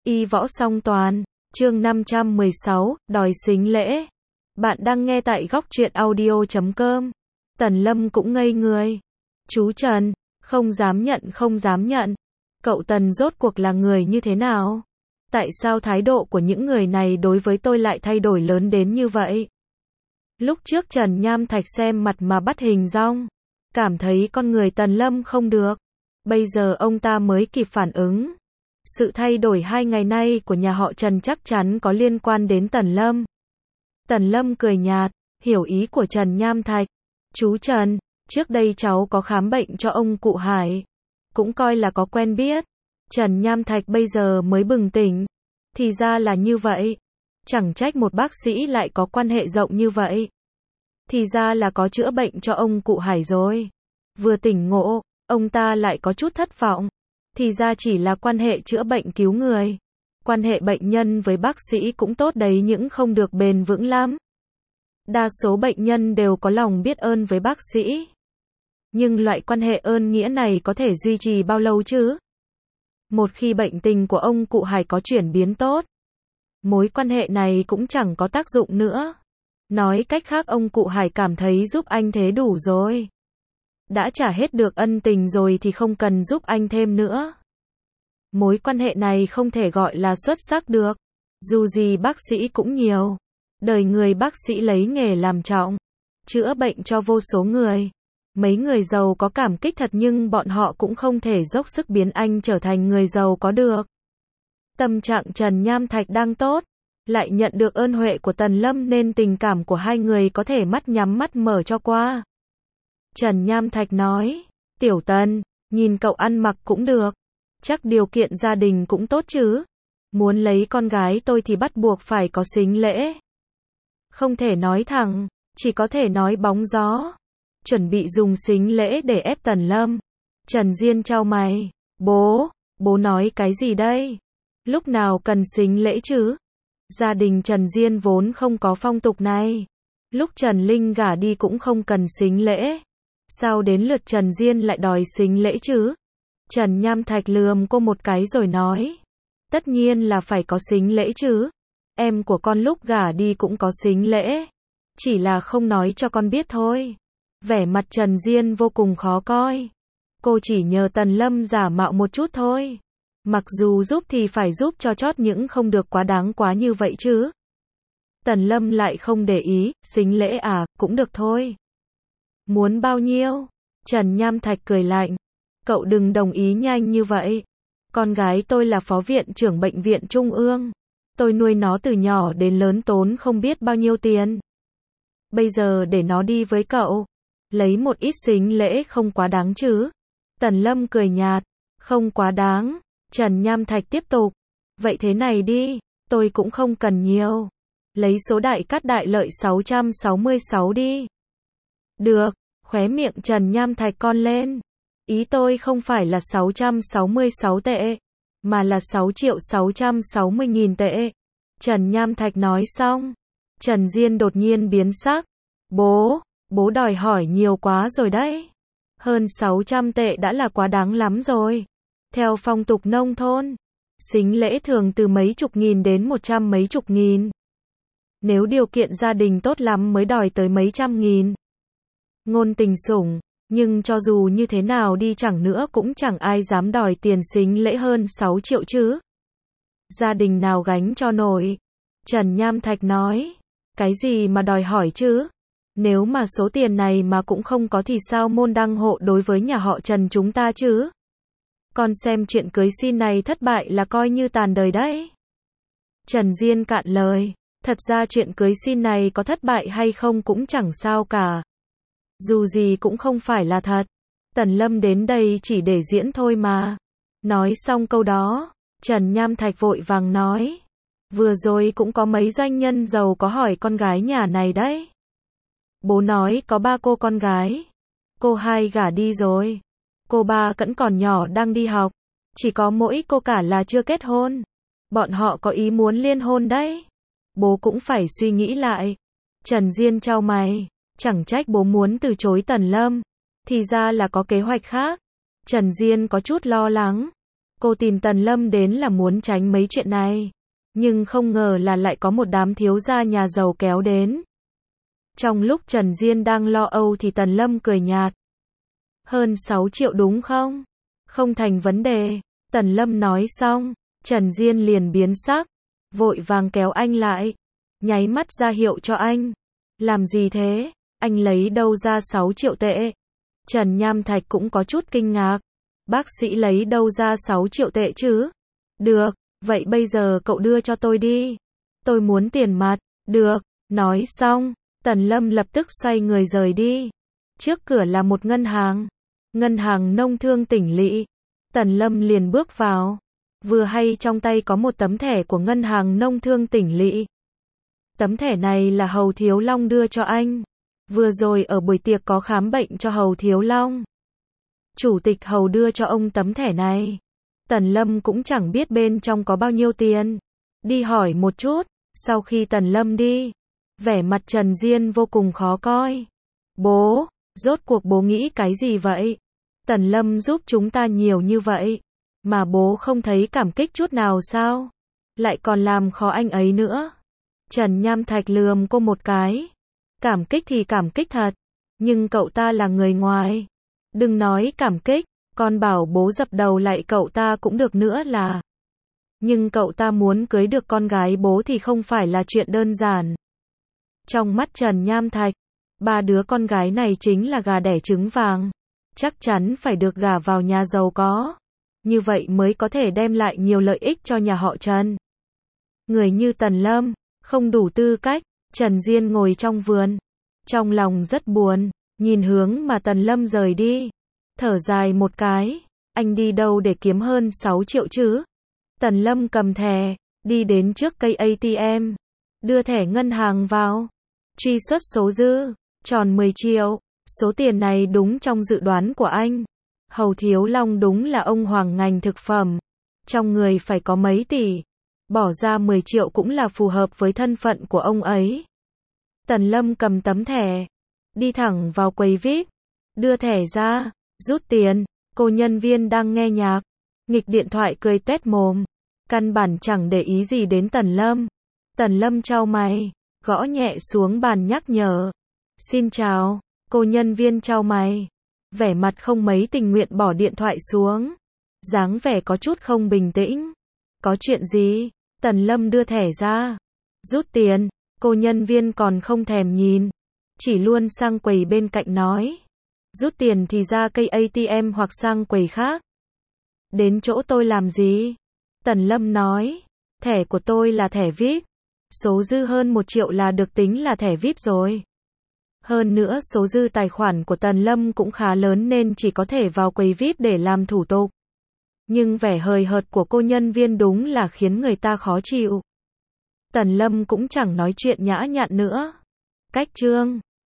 Y võ song toàn, chương 516, đòi sính lễ. Bạn đang nghe tại góc truyện audio.com. Tần Lâm cũng ngây người. Chú Trần, không dám nhận. Cậu Tần rốt cuộc là người như thế nào? Tại sao thái độ của những người này đối với tôi lại thay đổi lớn đến như vậy? Lúc trước Trần Nham Thạch xem mặt mà bắt hình dong, cảm thấy con người Tần Lâm không được. Bây giờ ông ta mới kịp phản ứng. Sự thay đổi 2 ngày nay của nhà họ Trần chắc chắn có liên quan đến Tần Lâm. Tần Lâm cười nhạt, hiểu ý của Trần Nham Thạch. Chú Trần, trước đây cháu có khám bệnh cho ông cụ Hải. Cũng coi là có quen biết. Trần Nham Thạch bây giờ mới bừng tỉnh. Thì ra là như vậy. Chẳng trách một bác sĩ lại có quan hệ rộng như vậy. Thì ra là có chữa bệnh cho ông cụ Hải rồi. Vừa tỉnh ngộ, ông ta lại có chút thất vọng. Thì ra chỉ là quan hệ chữa bệnh cứu người. Quan hệ bệnh nhân với bác sĩ cũng tốt đấy nhưng không được bền vững lắm. Đa số bệnh nhân đều có lòng biết ơn với bác sĩ. Nhưng loại quan hệ ơn nghĩa này có thể duy trì bao lâu chứ? Một khi bệnh tình của ông cụ Hải có chuyển biến tốt, mối quan hệ này cũng chẳng có tác dụng nữa. Nói cách khác ông cụ Hải cảm thấy giúp anh thế đủ rồi. Đã trả hết được ân tình rồi thì không cần giúp anh thêm nữa. Mối quan hệ này không thể gọi là xuất sắc được. Dù gì bác sĩ cũng nhiều. Đời người bác sĩ lấy nghề làm trọng. Chữa bệnh cho vô số người. Mấy người giàu có cảm kích thật nhưng bọn họ cũng không thể dốc sức biến anh trở thành người giàu có được. Tâm trạng Trần Nham Thạch đang tốt. Lại nhận được ơn huệ của Tần Lâm nên tình cảm của hai người có thể mắt nhắm mắt mở cho qua. Trần Nham Thạch nói, Tiểu Tần, nhìn cậu ăn mặc cũng được. Chắc điều kiện gia đình cũng tốt chứ. Muốn lấy con gái tôi thì bắt buộc phải có sính lễ. Không thể nói thẳng, chỉ có thể nói bóng gió. Chuẩn bị dùng sính lễ để ép Tần Lâm. Trần Diên chau mày, bố nói cái gì đây? Lúc nào cần sính lễ chứ? Gia đình Trần Diên vốn không có phong tục này. Lúc Trần Linh gả đi cũng không cần sính lễ. Sao đến lượt Trần Diên lại đòi sính lễ chứ? Trần Nham Thạch lườm cô một cái rồi nói. Tất nhiên là phải có sính lễ chứ. Em của con lúc gả đi cũng có sính lễ. Chỉ là không nói cho con biết thôi. Vẻ mặt Trần Diên vô cùng khó coi. Cô chỉ nhờ Tần Lâm giả mạo một chút thôi. Mặc dù giúp thì phải giúp cho chót những không được quá đáng quá như vậy chứ. Tần Lâm lại không để ý, sính lễ à, cũng được thôi. Muốn bao nhiêu? Trần Nham Thạch cười lạnh. Cậu đừng đồng ý nhanh như vậy. Con gái tôi là phó viện trưởng bệnh viện Trung ương. Tôi nuôi nó từ nhỏ đến lớn tốn không biết bao nhiêu tiền. Bây giờ để nó đi với cậu. Lấy một ít sính lễ không quá đáng chứ. Tần Lâm cười nhạt. Không quá đáng. Trần Nham Thạch tiếp tục. Vậy thế này đi. Tôi cũng không cần nhiều. Lấy số đại cát đại lợi 666 đi. Được. Khóe miệng Trần Nham Thạch cong lên. Ý tôi không phải là 666 tệ. Mà là 6.660.000 tệ. Trần Nham Thạch nói xong. Trần Diên đột nhiên biến sắc. Bố đòi hỏi nhiều quá rồi đấy. Hơn 600 tệ đã là quá đáng lắm rồi. Theo phong tục nông thôn, sính lễ thường từ mấy chục nghìn đến 100 mấy chục nghìn. Nếu điều kiện gia đình tốt lắm mới đòi tới mấy trăm nghìn. Ngôn tình sủng, nhưng cho dù như thế nào đi chẳng nữa cũng chẳng ai dám đòi tiền sính lễ hơn 6 triệu chứ. Gia đình nào gánh cho nổi. Trần Nham Thạch nói, cái gì mà đòi hỏi chứ? Nếu mà số tiền này mà cũng không có thì sao môn đăng hộ đối với nhà họ Trần chúng ta chứ? Con xem chuyện cưới xin này thất bại là coi như tàn đời đấy. Trần Diên cạn lời. Thật ra chuyện cưới xin này có thất bại hay không cũng chẳng sao cả. Dù gì cũng không phải là thật. Tần Lâm đến đây chỉ để diễn thôi mà. Nói xong câu đó, Trần Nham Thạch vội vàng nói. Vừa rồi cũng có mấy doanh nhân giàu có hỏi con gái nhà này đấy. Bố nói có 3 cô con gái. Cô 2 gả đi rồi. Cô 3 vẫn còn nhỏ đang đi học. Chỉ có mỗi cô cả là chưa kết hôn. Bọn họ có ý muốn liên hôn đấy. Bố cũng phải suy nghĩ lại. Trần Diên chau mày. Chẳng trách bố muốn từ chối Tần Lâm. Thì ra là có kế hoạch khác. Trần Diên có chút lo lắng. Cô tìm Tần Lâm đến là muốn tránh mấy chuyện này. Nhưng không ngờ là lại có một đám thiếu gia nhà giàu kéo đến. Trong lúc Trần Diên đang lo âu thì Tần Lâm cười nhạt. Hơn 6 triệu đúng không? Không thành vấn đề. Tần Lâm nói xong, Trần Diên liền biến sắc, vội vàng kéo anh lại, nháy mắt ra hiệu cho anh. Làm gì thế? Anh lấy đâu ra 6 triệu tệ? Trần Nham Thạch cũng có chút kinh ngạc. Bác sĩ lấy đâu ra 6 triệu tệ chứ? Được, vậy bây giờ cậu đưa cho tôi đi. Tôi muốn tiền mặt. Được, nói xong, Tần Lâm lập tức xoay người rời đi. Trước cửa là một ngân hàng. Ngân hàng Nông Thương Tỉnh Lỵ. Tần Lâm liền bước vào. Vừa hay trong tay có một tấm thẻ của Ngân hàng Nông Thương Tỉnh Lỵ. Tấm thẻ này là Hầu Thiếu Long đưa cho anh. Vừa rồi ở buổi tiệc có khám bệnh cho Hầu Thiếu Long. Chủ tịch Hầu đưa cho ông tấm thẻ này. Tần Lâm cũng chẳng biết bên trong có bao nhiêu tiền. Đi hỏi một chút. Sau khi Tần Lâm đi, vẻ mặt Trần Diên vô cùng khó coi. Bố, rốt cuộc bố nghĩ cái gì vậy? Tần Lâm giúp chúng ta nhiều như vậy, mà bố không thấy cảm kích chút nào sao? Lại còn làm khó anh ấy nữa. Trần Nham Thạch lườm cô một cái. Cảm kích thì cảm kích thật, nhưng cậu ta là người ngoài. Đừng nói cảm kích, con bảo bố dập đầu lại cậu ta cũng được nữa là. Nhưng cậu ta muốn cưới được con gái bố thì không phải là chuyện đơn giản. Trong mắt Trần Nham Thạch, ba đứa con gái này chính là gà đẻ trứng vàng. Chắc chắn phải được gả vào nhà giàu có. Như vậy mới có thể đem lại nhiều lợi ích cho nhà họ Trần. Người như Tần Lâm, không đủ tư cách. Trần Diên ngồi trong vườn. Trong lòng rất buồn, nhìn hướng mà Tần Lâm rời đi. Thở dài một cái. Anh đi đâu để kiếm hơn 6 triệu chứ? Tần Lâm cầm thẻ, đi đến trước cây ATM. Đưa thẻ ngân hàng vào. Truy xuất số dư, tròn 10 triệu. Số tiền này đúng trong dự đoán của anh. Hầu Thiếu Long đúng là ông hoàng ngành thực phẩm. Trong người phải có mấy tỷ. Bỏ ra 10 triệu cũng là phù hợp với thân phận của ông ấy. Tần Lâm cầm tấm thẻ. Đi thẳng vào quầy VIP. Đưa thẻ ra. Rút tiền. Cô nhân viên đang nghe nhạc. Nghịch điện thoại cười tuét mồm. Căn bản chẳng để ý gì đến Tần Lâm. Tần Lâm chau mày. Gõ nhẹ xuống bàn nhắc nhở. Xin chào. Cô nhân viên chau mày. Vẻ mặt không mấy tình nguyện bỏ điện thoại xuống. Dáng vẻ có chút không bình tĩnh. Có chuyện gì? Tần Lâm đưa thẻ ra. Rút tiền. Cô nhân viên còn không thèm nhìn. Chỉ luôn sang quầy bên cạnh nói. Rút tiền thì ra cây ATM hoặc sang quầy khác. Đến chỗ tôi làm gì? Tần Lâm nói. Thẻ của tôi là thẻ VIP. Số dư hơn 1 triệu là được tính là thẻ VIP rồi. Hơn nữa số dư tài khoản của Tần Lâm cũng khá lớn nên chỉ có thể vào quầy VIP để làm thủ tục. Nhưng vẻ hời hợt của cô nhân viên đúng là khiến người ta khó chịu. Tần Lâm cũng chẳng nói chuyện nhã nhặn nữa. Cách chương